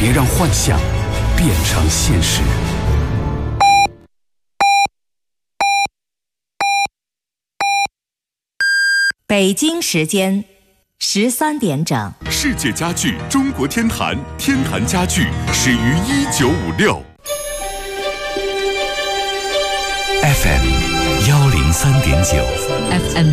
别让幻想变成现实。 北京时间13点整。 世界家具中国天坛，天坛家具始于1956。 FM 103.9 FM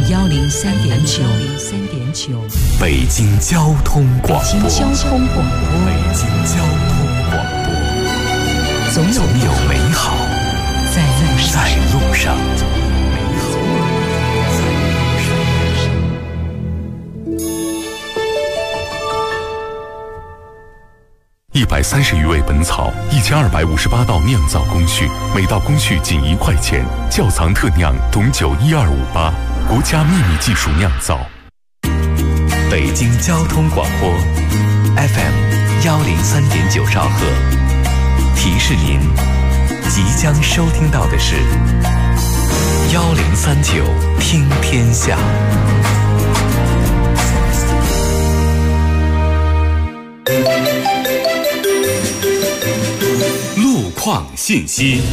103.9 北京交通广播。 北京交通广播。 北京交通广播。总有美好在路上。130余味本草，1258道酿造工序，每道工序仅1块钱。窖藏特酿董酒1258，国家秘密技术酿造。北京交通广播 FM 103.9兆赫。提示您，即将收听到的是1039听天下。路况信息。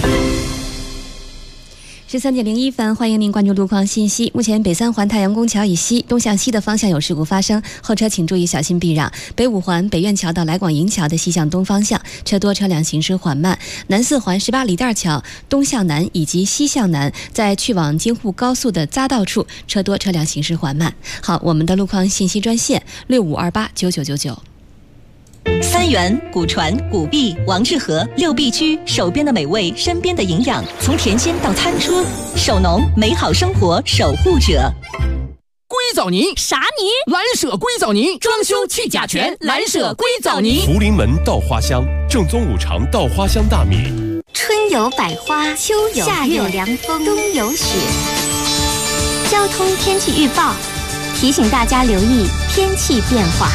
13点01分，欢迎您关注路况信息。目前北三环太阳宫桥以西东向西的方向有事故发生，后车请注意小心避让。北五环北苑桥到来广营桥的西向东方向车多，车辆行驶缓慢。南四环18里店桥东向南以及西向南在去往京沪高速的匝道处车多，车辆行驶缓慢。好，我们的路况信息专线65289999。 三元、古传、古碧、王致和6必居，手边的美味，身边的营养，从田间到餐桌，手农美好生活守护者。 硅藻泥啥泥？ 蓝舍硅藻泥，装修去甲醛，蓝舍硅藻泥。 福临门稻花香，正宗5常稻花香大米。 春有百花，秋有夏有凉风，冬有雪。交通天气预报提醒大家留意天气变化。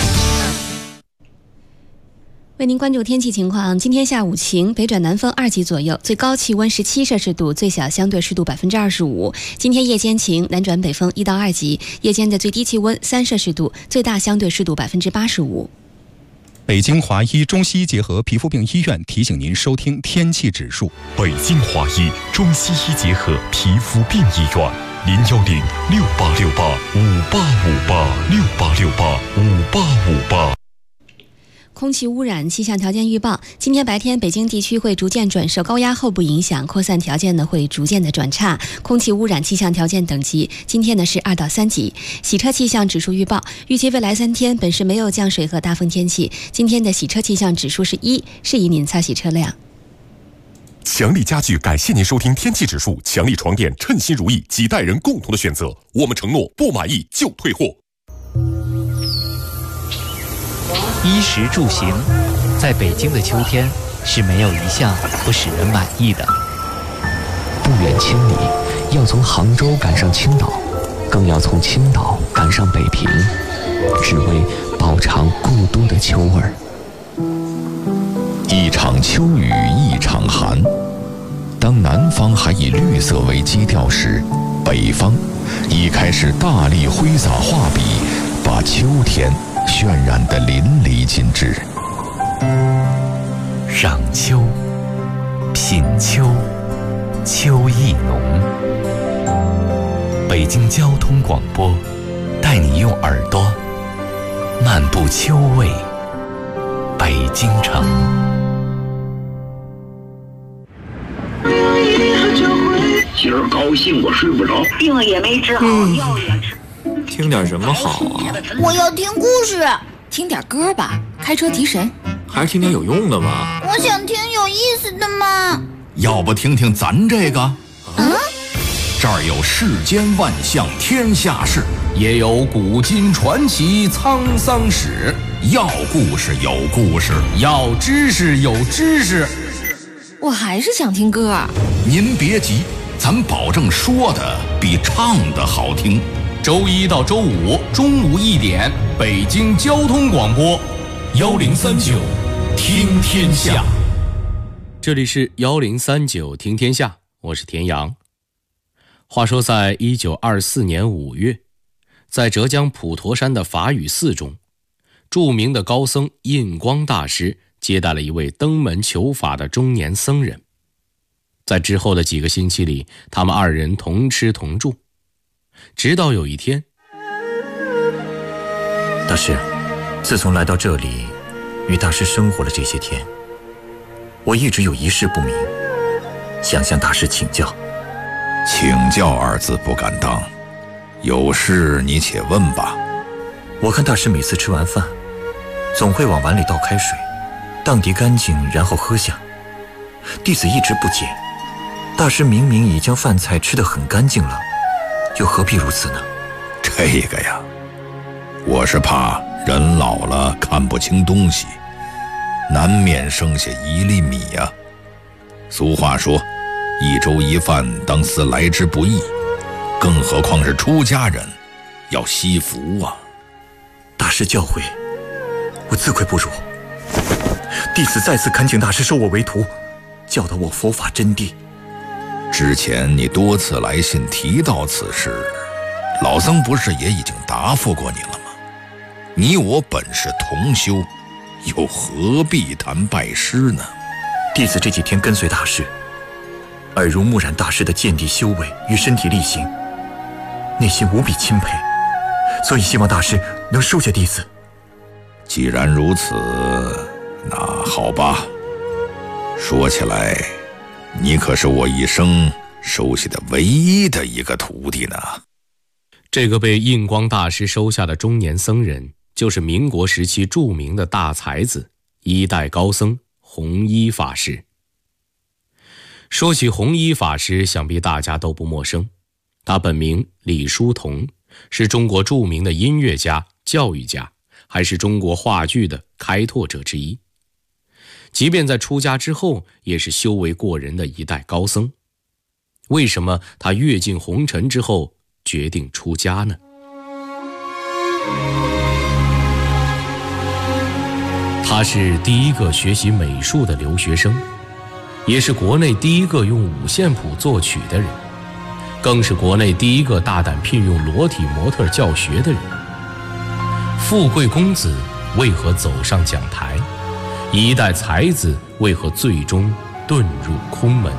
为您关注天气情况，今天下午晴，北转南风2级左右，最高气温17摄氏度，最小相对湿度25%。今天夜间晴，南转北风1到2级，夜间的最低气温3摄氏度，最大相对湿度85%。 北京华医中西医结合皮肤病医院提醒您收听天气指数。 北京华医中西医结合皮肤病医院，0106868585858 空气污染气象条件预报，今天白天北京地区会逐渐转受高压后部影响，扩散条件呢会逐渐的转差，空气污染气象条件等级今天呢是2到3级。洗车气象指数预报，预计未来3天本市没有降水和大风天气，今天的洗车气象指数是1，适宜您擦洗车辆。 强力家具感谢您收听天气指数，强力床垫称心如意，几代人共同的选择，我们承诺不满意就退货。 衣食住行，在北京的秋天是没有一项不使人满意的。 不远千里，要从杭州赶上青岛，更要从青岛赶上北平，只为饱尝故都的秋味儿。 一场秋雨一场寒，当南方还以绿色为基调时，北方已开始大力挥洒画笔，把秋天渲染得淋漓尽致。 赏秋，品秋，秋意浓。北京交通广播，带你用耳朵漫步秋味北京城。 今儿高兴我睡不着， 病也没治好，药也吃。 听点什么好啊？ 我要听故事。 听点歌吧，开车提神。 还是听点有用的吧。 我想听有意思的嘛。 要不听听咱这个？这儿有世间万象天下事，也有古今传奇沧桑史。要故事有故事，要知识有知识。 我还是想听歌。 您别急，咱保证说的比唱的好听。周一到周五中午1点，北京交通广播1039听天下。 这里是1039听天下，我是田阳。话说在1924年5月，在浙江普陀山的法雨寺中，著名的高僧印光大师接待了一位登门求法的中年僧人。在之后的几个星期里，他们二人同吃同住，直到有一天， 大师，自从来到这里与大师生活了这些天，我一直有一事不明，想向大师请教。 请教二字不敢当，有事你且问吧。 我看大师每次吃完饭，总会往碗里倒开水，荡涤干净，然后喝下。弟子一直不解，大师明明已将饭菜吃得很干净了，又何必如此呢？ 这个呀，我是怕人老了看不清东西，难免剩下一粒米呀。俗话说，一粥一饭当思来之不易，更何况是出家人，要惜福啊。 大师教诲，我自愧不如。弟子再次恳请大师收我为徒，教导我佛法真谛。 之前你多次来信提到此事，老僧不是也已经答复过你了吗？你我本是同修，又何必谈拜师呢？ 弟子这几天跟随大师，耳濡目染大师的见地修为与身体力行，内心无比钦佩，所以希望大师能收下弟子。 既然如此，那好吧。说起来，你可是我一生收下的唯一的一个徒弟呢。 这个被印光大师收下的中年僧人，就是民国时期著名的大才子一代高僧弘一法师。说起弘一法师，想必大家都不陌生。他本名李叔同，是中国著名的音乐家、教育家，还是中国话剧的开拓者之一。即便在出家之后，也是修为过人的一代高僧。为什么他阅尽红尘之后决定出家呢？他是第一个学习美术的留学生，也是国内第一个用五线谱作曲的人，更是国内第一个大胆聘用裸体模特教学的人。富贵公子为何走上讲台？一代才子为何最终遁入空门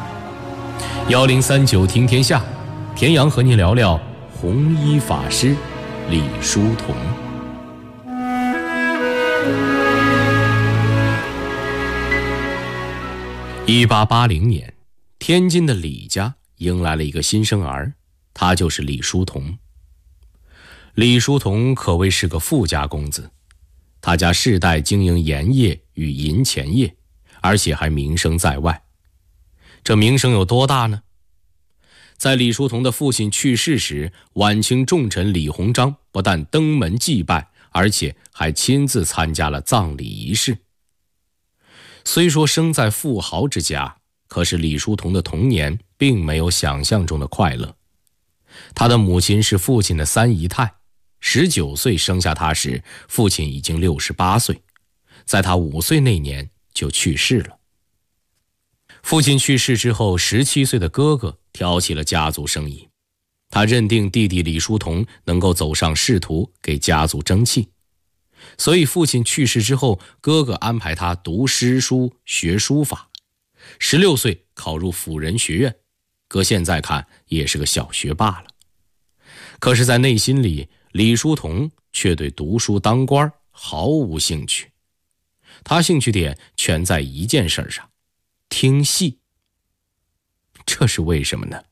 ？1039听天下，田阳和您聊聊弘一法师李叔同。1880年，天津的李家迎来了一个新生儿，他就是李叔同。李叔同可谓是个富家公子，他家世代经营盐业与银钱业，而且还名声在外。这名声有多大呢？在李叔同的父亲去世时，晚清重臣李鸿章不但登门祭拜，而且还亲自参加了葬礼仪式。虽说生在富豪之家，可是李叔同的童年并没有想象中的快乐。他的母亲是父亲的三姨太，19岁生下他时，父亲已经68岁，在他5岁那年就去世了。父亲去世之后，17岁的哥哥挑起了家族生意，他认定弟弟李叔同能够走上仕途，给家族争气。所以父亲去世之后，哥哥安排他读诗书学书法，16岁考入辅仁学院，搁现在看也是个小学霸了。可是在内心里，李叔同却对读书当官毫无兴趣。他兴趣点全在一件事上，听戏。这是为什么呢？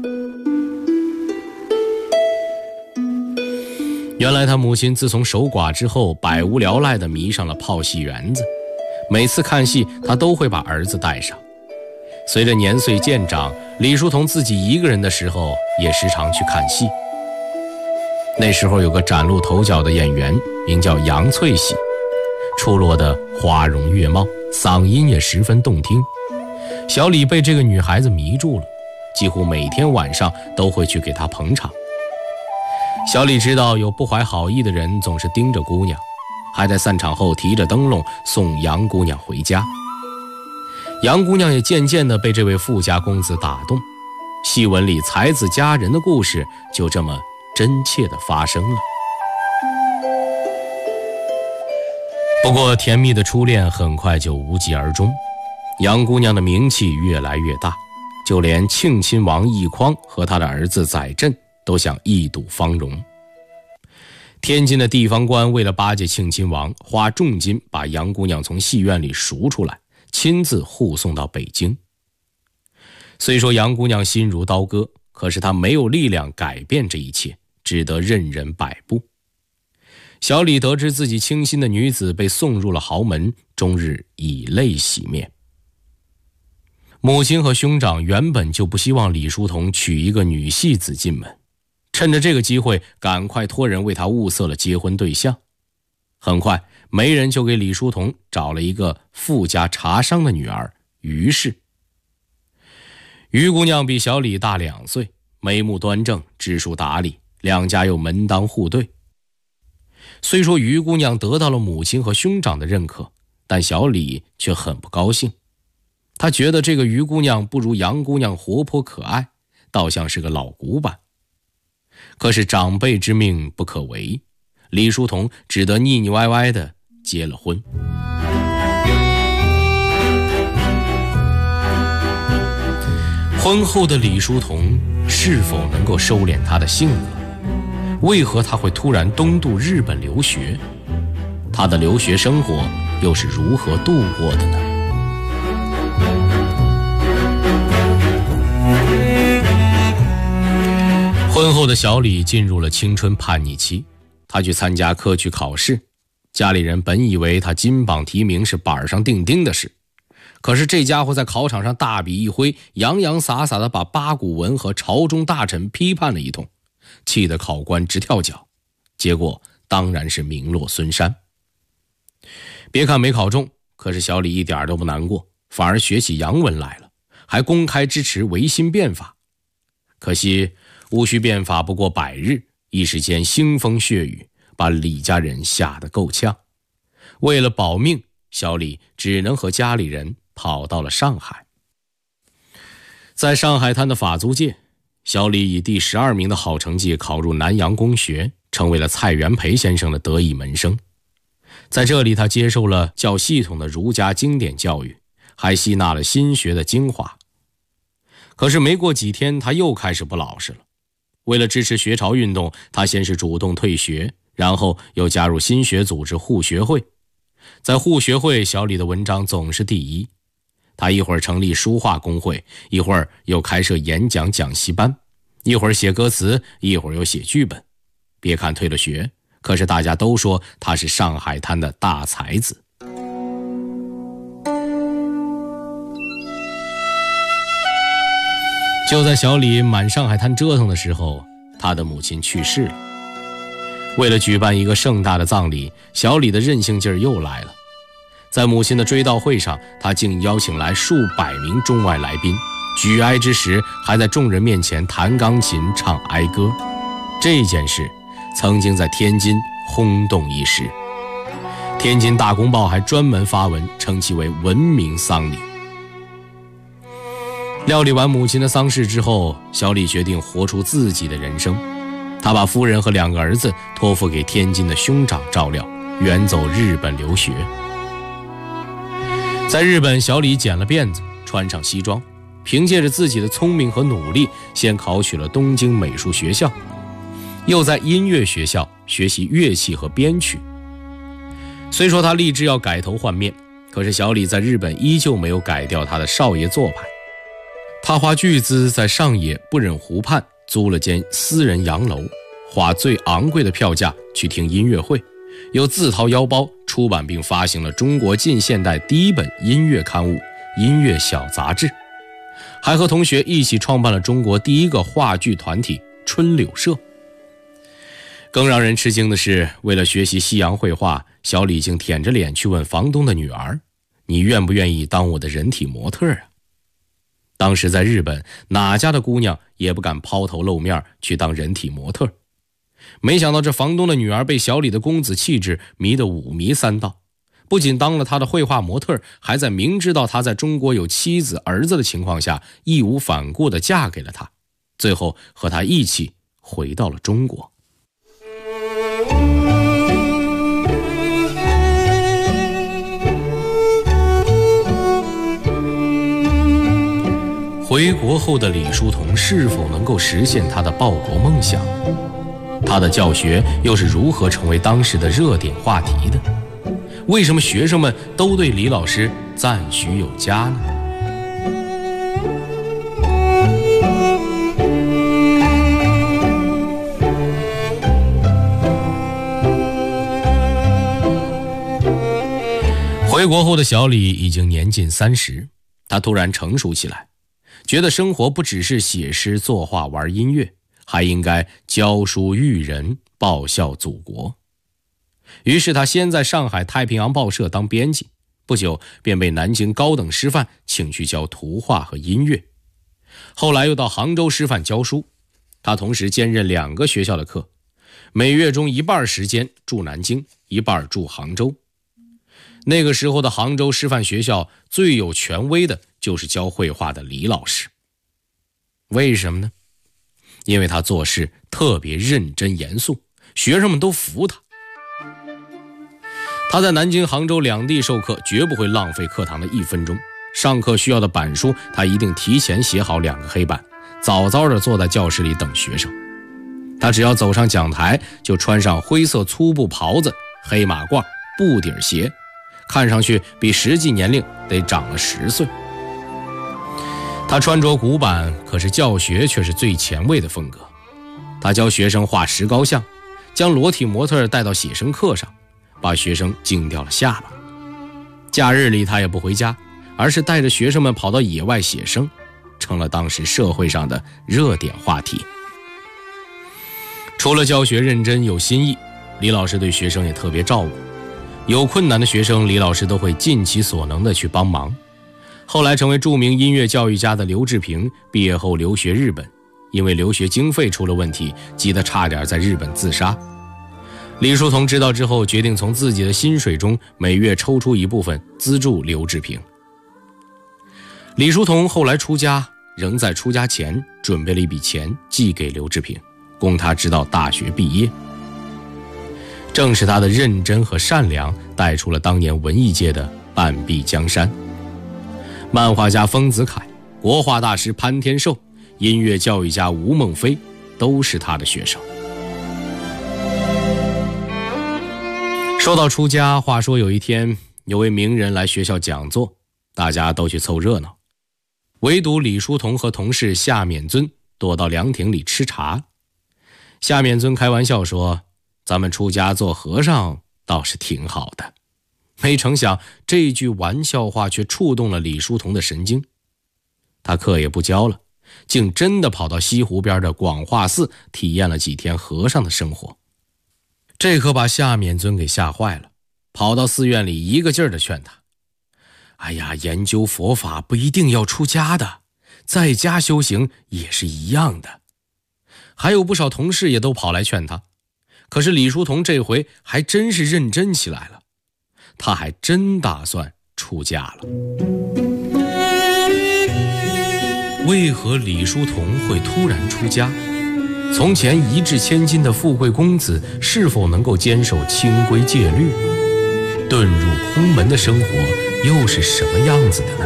原来他母亲自从守寡之后，百无聊赖地迷上了泡戏园子，每次看戏他都会把儿子带上。随着年岁渐长，李叔同自己一个人的时候也时常去看戏。那时候有个崭露头角的演员，名叫杨翠喜，出落的花容月貌，嗓音也十分动听。小李被这个女孩子迷住了，几乎每天晚上都会去给她捧场。小李知道有不怀好意的人总是盯着姑娘，还在散场后提着灯笼送杨姑娘回家。杨姑娘也渐渐地被这位富家公子打动，戏文里才子佳人的故事就这么真切地发生了。 不过甜蜜的初恋很快就无疾而终，杨姑娘的名气越来越大，就连庆亲王奕匡和他的儿子载振都想一睹芳容。天津的地方官为了巴结庆亲王，花重金把杨姑娘从戏院里赎出来，亲自护送到北京。虽说杨姑娘心如刀割，可是她没有力量改变这一切，只得任人摆布。小李得知自己倾心的女子被送入了豪门，终日以泪洗面。母亲和兄长原本就不希望李叔同娶一个女戏子进门，趁着这个机会赶快托人为他物色了结婚对象。很快媒人就给李叔同找了一个富家茶商的女儿于氏。于姑娘比小李大2岁，眉目端正，知书达理，两家又门当户对。虽说于姑娘得到了母亲和兄长的认可，但小李却很不高兴。他觉得这个于姑娘不如杨姑娘活泼可爱，倒像是个老古板。可是长辈之命不可违，李叔同只得腻腻歪歪地结了婚。婚后的李叔同是否能够收敛他的性格？为何他会突然东渡日本留学？他的留学生活又是如何度过的呢？婚后的小李进入了青春叛逆期，他去参加科举考试，家里人本以为他金榜题名是板上钉钉的事，可是这家伙在考场上大笔一挥，洋洋洒洒地把八股文和朝中大臣批判了一通，气得考官直跳脚，结果当然是名落孙山。别看没考中，可是小李一点都不难过，反而学起洋文来了，还公开支持维新变法。可惜戊戌变法不过100日，一时间腥风血雨，把李家人吓得够呛。为了保命，小李只能和家里人跑到了上海。在上海滩的法租界，小李以第12名的好成绩考入南洋公学，成为了蔡元培先生的得意门生。在这里，他接受了较系统的儒家经典教育，还吸纳了心学的精华。可是没过几天，他又开始不老实了。为了支持学潮运动，他先是主动退学，然后又加入新学组织沪学会。在沪学会，小李的文章总是第一。他一会儿成立书画工会，一会儿又开设演讲讲习班，一会儿写歌词，一会儿又写剧本。别看退了学，可是大家都说他是上海滩的大才子。就在小李满上海滩折腾的时候，他的母亲去世了。为了举办一个盛大的葬礼，小李的任性劲儿又来了。在母亲的追悼会上，他竟邀请来数百名中外来宾，举哀之时还在众人面前弹钢琴唱哀歌。这件事曾经在天津轰动一时，天津大公报还专门发文称其为文明丧礼。料理完母亲的丧事之后，小李决定活出自己的人生。他把夫人和2个儿子托付给天津的兄长照料，远走日本留学。在日本，小李剪了辫子，穿上西装，凭借着自己的聪明和努力，先考取了东京美术学校，又在音乐学校学习乐器和编曲。虽说他立志要改头换面，可是小李在日本依旧没有改掉他的少爷做派。他花巨资在上野不忍湖畔租了间私人洋楼，花最昂贵的票价去听音乐会，又自掏腰包出版并发行了中国近现代第1本音乐刊物《音乐小杂志》，还和同学一起创办了中国第1个话剧团体春柳社。更让人吃惊的是，为了学习西洋绘画，小李竟舔着脸去问房东的女儿：“你愿不愿意当我的人体模特啊？”当时在日本，哪家的姑娘也不敢抛头露面去当人体模特。没想到这房东的女儿被小李的公子气质迷得5迷3道，不仅当了他的绘画模特，还在明知道他在中国有妻子儿子的情况下，义无反顾地嫁给了他，最后和他一起回到了中国。 回国后的李叔同是否能够实现他的报国梦想？他的教学又是如何成为当时的热点话题的？为什么学生们都对李老师赞许有加呢？回国后的小李已经年近30，他突然成熟起来，觉得生活不只是写诗作画玩音乐，还应该教书育人，报效祖国。于是他先在上海太平洋报社当编辑，不久便被南京高等师范请去教图画和音乐，后来又到杭州师范教书。他同时兼任2个学校的课，每月中一半时间住南京，一半住杭州。那个时候的杭州师范学校最有权威的就是教绘画的李老师。为什么呢？因为他做事特别认真严肃，学生们都服他。他在南京、杭州2地授课，绝不会浪费课堂的1分钟。上课需要的板书，他一定提前写好2个黑板，早早地坐在教室里等学生。他只要走上讲台，就穿上灰色粗布袍子、黑马褂、布底鞋，看上去比实际年龄得长了10岁。他穿着古板，可是教学却是最前卫的风格。他教学生画石膏像，将裸体模特带到写生课上，把学生惊掉了下巴。假日里他也不回家，而是带着学生们跑到野外写生，成了当时社会上的热点话题。除了教学认真有新意，李老师对学生也特别照顾。有困难的学生，李老师都会尽其所能的去帮忙。后来成为著名音乐教育家的刘志平毕业后留学日本，因为留学经费出了问题，急得差点在日本自杀。李叔同知道之后，决定从自己的薪水中每月抽出一部分资助刘志平。李叔同后来出家，仍在出家前准备了一笔钱寄给刘志平，供他直到大学毕业。正是他的认真和善良，带出了当年文艺界的半壁江山。漫画家丰子恺、国画大师潘天寿、音乐教育家吴孟非都是他的学生。说到出家，话说有一天有位名人来学校讲座，大家都去凑热闹，唯独李叔同和同事夏勉尊躲到凉亭里吃茶。夏勉尊开玩笑说，咱们出家做和尚倒是挺好的。没成想这句玩笑话却触动了李叔同的神经，他课也不教了，竟真的跑到西湖边的广化寺体验了几天和尚的生活。这可把夏勉尊给吓坏了，跑到寺院里一个劲儿地劝他，哎呀，研究佛法不一定要出家的，在家修行也是一样的。还有不少同事也都跑来劝他，可是李叔同这回还真是认真起来了，他还真打算出家了。为何李叔同会突然出家？从前一掷千金的富贵公子，是否能够坚守清规戒律？遁入空门的生活又是什么样子的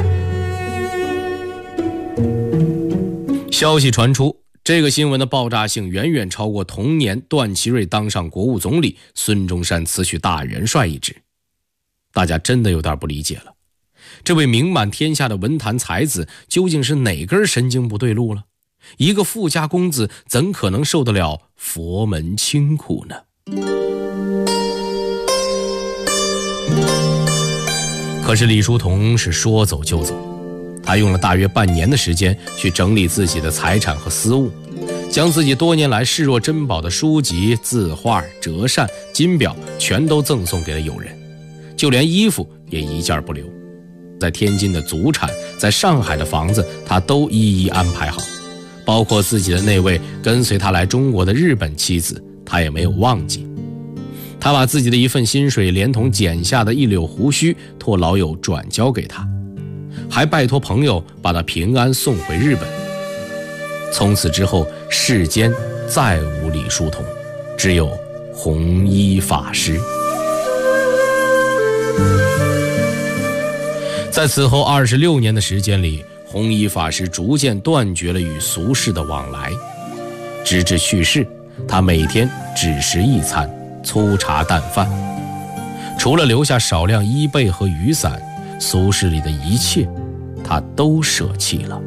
呢？消息传出，这个新闻的爆炸性远远超过同年段祺瑞当上国务总理，孙中山辞去大元帅一职。大家真的有点不理解了，这位名满天下的文坛才子究竟是哪根神经不对路了？一个富家公子怎可能受得了佛门清苦呢？可是李叔同是说走就走，他用了大约半年的时间去整理自己的财产和私物，将自己多年来视若珍宝的书籍、字画、折扇、金表全都赠送给了友人，就连衣服也一件不留。在天津的祖产，在上海的房子，他都一一安排好，包括自己的那位跟随他来中国的日本妻子，他也没有忘记。他把自己的一份薪水连同剪下的一绺胡须托老友转交给他，还拜托朋友把他平安送回日本。从此之后，世间再无李叔同，只有弘一法师。在此后26年的时间里， 弘一法师逐渐断绝了与俗世的往来，直至去世，他每天只食一餐，粗茶淡饭，除了留下少量衣被和雨伞，俗世里的一切他都舍弃了。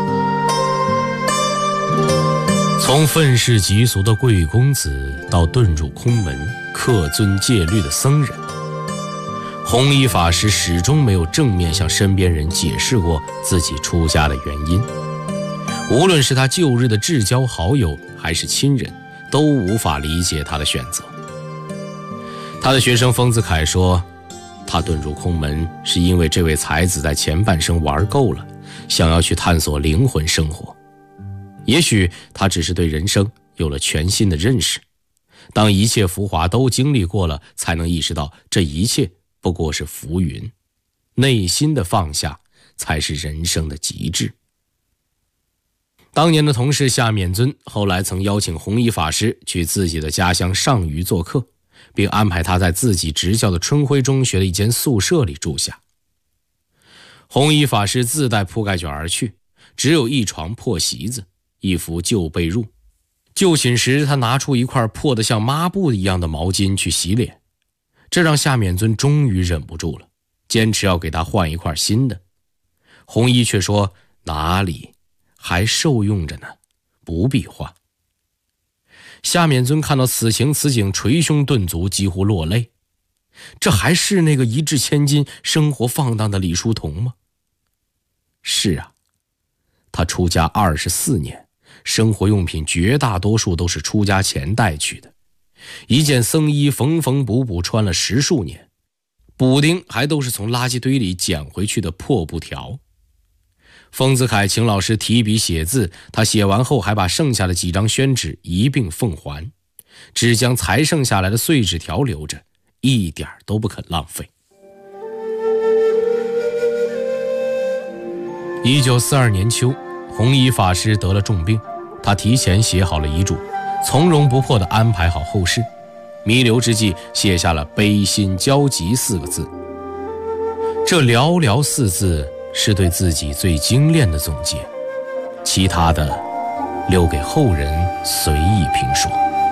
从愤世嫉俗的贵公子到遁入空门、恪遵戒律的僧人，弘一法师始终没有正面向身边人解释过自己出家的原因。无论是他旧日的至交好友还是亲人，都无法理解他的选择。他的学生丰子恺说，他遁入空门是因为这位才子在前半生玩够了，想要去探索灵魂生活。也许他只是对人生有了全新的认识，当一切浮华都经历过了，才能意识到这一切不过是浮云，内心的放下才是人生的极致。当年的同事夏勉尊后来曾邀请弘一法师去自己的家乡上虞做客，并安排他在自己执教的春晖中学的一间宿舍里住下。弘一法师自带铺盖卷而去，只有一床破席子，一副旧被褥。就寝时，他拿出一块破得像抹布一样的毛巾去洗脸，这让夏勉尊终于忍不住了，坚持要给他换一块新的。弘一却说，哪里，还受用着呢，不必换。夏勉尊看到此情此景，捶胸顿足，几乎落泪。这还是那个一掷千金、生活放荡的李叔同吗？是啊，他出家24年，生活用品绝大多数都是出家前带去的，一件僧衣缝缝补补穿了10数年，补丁还都是从垃圾堆里捡回去的破布条。丰子恺请老师提笔写字，他写完后还把剩下的几张宣纸一并奉还，只将才剩下来的碎纸条留着，一点都不肯浪费。1942年秋，弘一法师得了重病，他提前写好了遗嘱，从容不迫地安排好后事，弥留之际写下了悲心交集4个字。这寥寥4字是对自己最精炼的总结，其他的留给后人随意评说。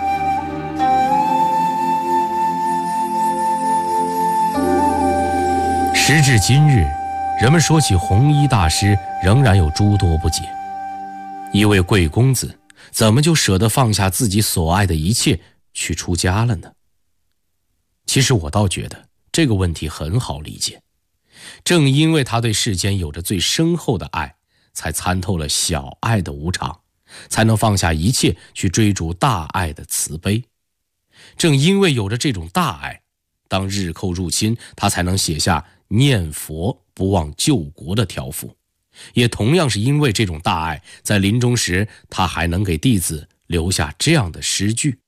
时至今日，人们说起弘一大师，仍然有诸多不解。一位贵公子，怎么就舍得放下自己所爱的一切去出家了呢？其实我倒觉得这个问题很好理解。正因为他对世间有着最深厚的爱，才参透了小爱的无常，才能放下一切去追逐大爱的慈悲。正因为有着这种大爱，当日寇入侵，他才能写下念佛不忘救国的条幅。也同样是因为这种大爱，在临终时他还能给弟子留下这样的诗句：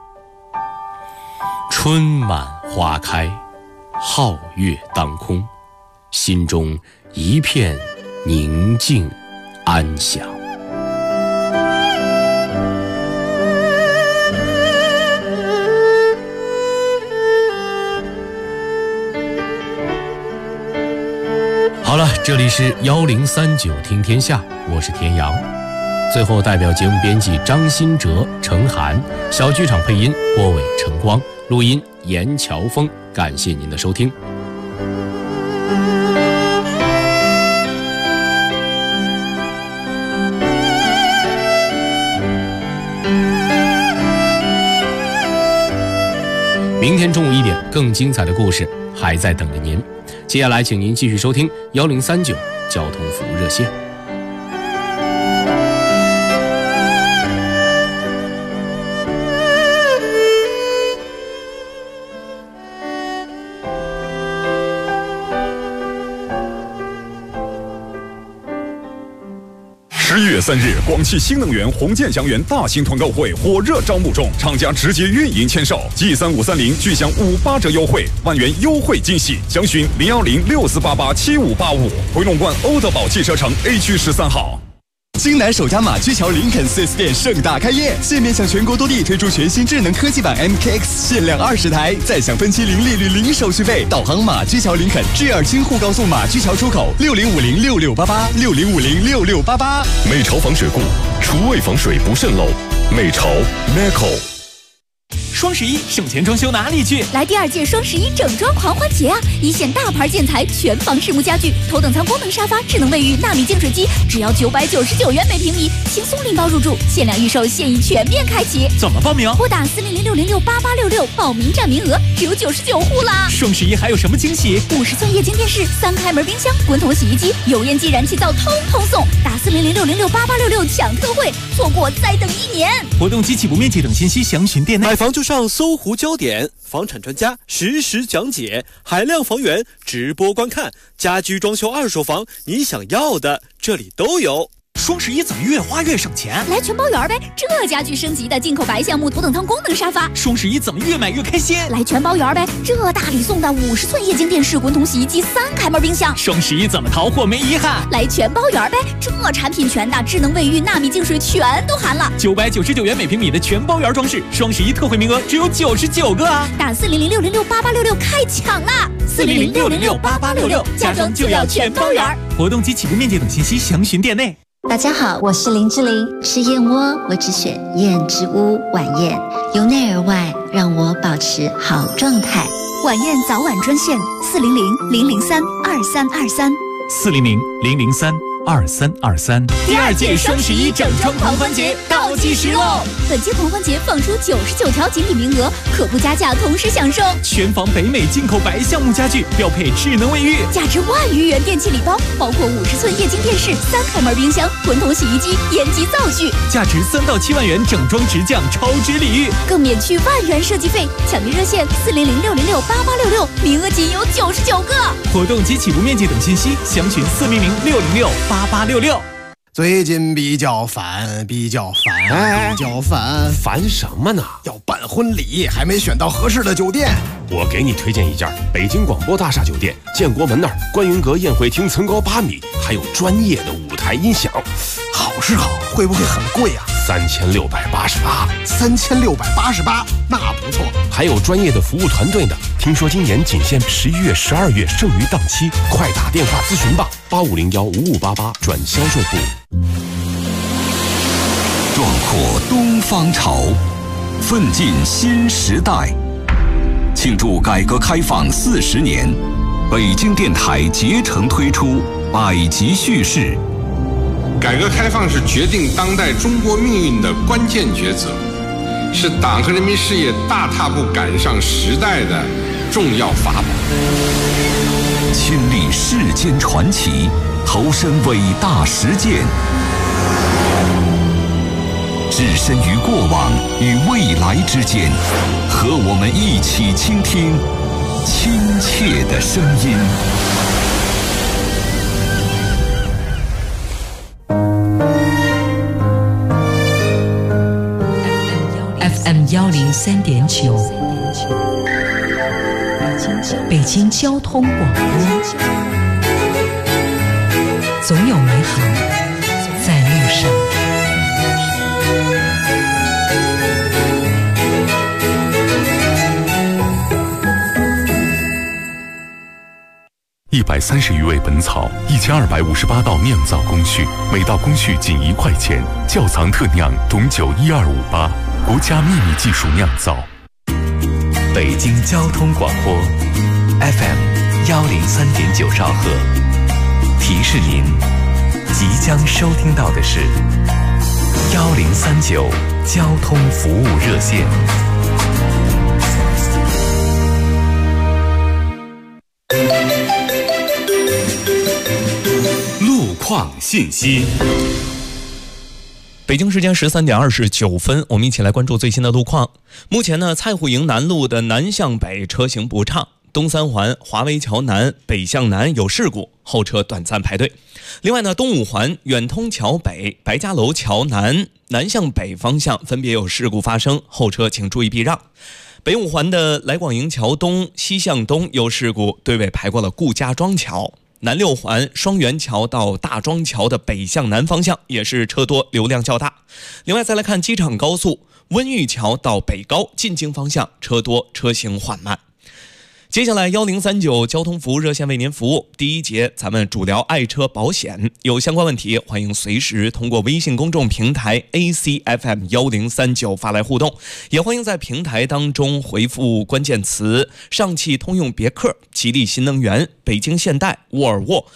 春满花开，皓月当空，心中一片宁静安详。好了，这里是1039听天下，我是田阳。最后代表节目编辑张新哲、程涵，小剧场配音郭伟、陈光，录音严乔峰，感谢您的收听。明天中午1点，更精彩的故事还在等着您。接下来请您继续收听1039交通服务热线。 11月3日，广汽新能源红箭祥源大型团购会火热招募中，厂家直接运营签售，G3530巨享58折优惠，万元优惠惊喜，详询01064887585，回龙观欧德宝汽车城 A 区13号。 京南首家马驹桥林肯 4S 店盛大开业，现面向全国多地推出全新智能科技版 MKX， 限量20台，再享分期零利率零手续费。导航马驹桥林肯，G2京沪高速马驹桥出口，60506688，60506688。 美潮防水固，厨卫防水不渗漏。美潮 Meco。 双11省钱装修哪里去？ 来第2届双11整装狂欢节啊！一线大牌建材、全房实木家具、头等舱功能沙发、智能卫浴、纳米净水机，只要999元每平米，轻松拎包入住。限量预售，现已全面开启。 怎么报名？ 拨打400668866，报名占名额只有99户啦！ 双11还有什么惊喜 ？50寸液晶电视、3开门冰箱、滚筒洗衣机、油烟机、燃气灶，通通送！打400668866抢特惠，错过再等1年。 活动及起步面积等信息详询店内。 买房就上搜狐焦点，房产专家实时讲解，海量房源直播观看，家居装修二手房，你想要的这里都有。 双11怎么越花越省钱？ 来全包圆呗！这家具升级的进口白橡木头等舱功能沙发。 双11怎么越买越开心？ 来全包圆呗！这大礼送的50寸液晶电视、滚筒洗衣机、3开门冰箱。 双11怎么淘货没遗憾？ 来全包圆呗！这产品全的，智能卫浴、纳米净水全都含了。 999元每平米的全包圆装饰，双11特惠名额只有99个啊！ 打400668866开抢啦！400668866，家装就要全包圆。 活动及起步面积等信息详询店内。 大家好，我是林志玲。吃燕窝，我只选燕之屋晚宴，由内而外让我保持好状态。 晚宴早晚专线400-003-2323。 400-003-2323。第2届双11整装狂欢节倒计时喽！ 本届狂欢节放出99条锦鲤名额，可不加价同时享受全房北美进口白橡木家具，标配智能卫浴， 价值1万余元电器礼包，包括50寸液晶电视、3开门冰箱、滚筒洗衣机、烟机灶具， 价值3到7万元整装直降超值礼遇， 更免去1万元设计费。抢订热线400-606-8866，名额仅有99个。 活动及起步面积等信息详询400-606-8866。 最近比较烦， 烦什么呢？ 要办婚礼，还没选到合适的酒店。 我给你推荐一家北京广播大厦酒店，建国门那儿观云阁宴会厅层高8米，还有专业的舞台音响。 好是好，会不会很贵啊 ？3688。 3688，那不错。 还有专业的服务团队呢。听说今年仅限11月、12月剩余档期，快打电话咨询吧，85015588转销售部。 壮阔东方潮，奋进新时代。庆祝改革开放40年，北京电台竭诚推出百集叙事。 改革开放是决定当代中国命运的关键抉择，是党和人民事业大踏步赶上时代的重要法宝。 亲历世间传奇，投身伟大实践，置身于过往与未来之间，和我们一起倾听亲切的声音。 FM103.9，北京交通广播，总有美好在路上。 130余味本草，1258道酿造工序，每道工序仅1块钱，窖藏特酿董酒12588，国家秘密技术酿造。 北京交通广播 FM103.9兆赫，提示您即将收听到的是1039交通服务热线。 路况信息。 北京时间13点29分，我们一起来关注最新的路况。目前呢，蔡户营南路的南向北车行不畅，东三环华威桥南北向南有事故，后车短暂排队。另外呢，东五环远通桥北白家楼桥南南向北方向分别有事故发生，后车请注意避让。北五环的来广营桥东西向东有事故，队尾排过了顾家庄桥。 南六环双元桥到大庄桥的北向南方向也是车多，流量较大。另外再来看机场高速温榆桥到北高进京方向车多，车行缓慢。接下来1039交通服务热线为您服务。第一节咱们主聊爱车保险，有相关问题欢迎随时通过微信公众平台 ACFM1039 发来互动，也欢迎在平台当中回复关键词上汽通用别克、吉利新能源、北京现代、沃尔沃、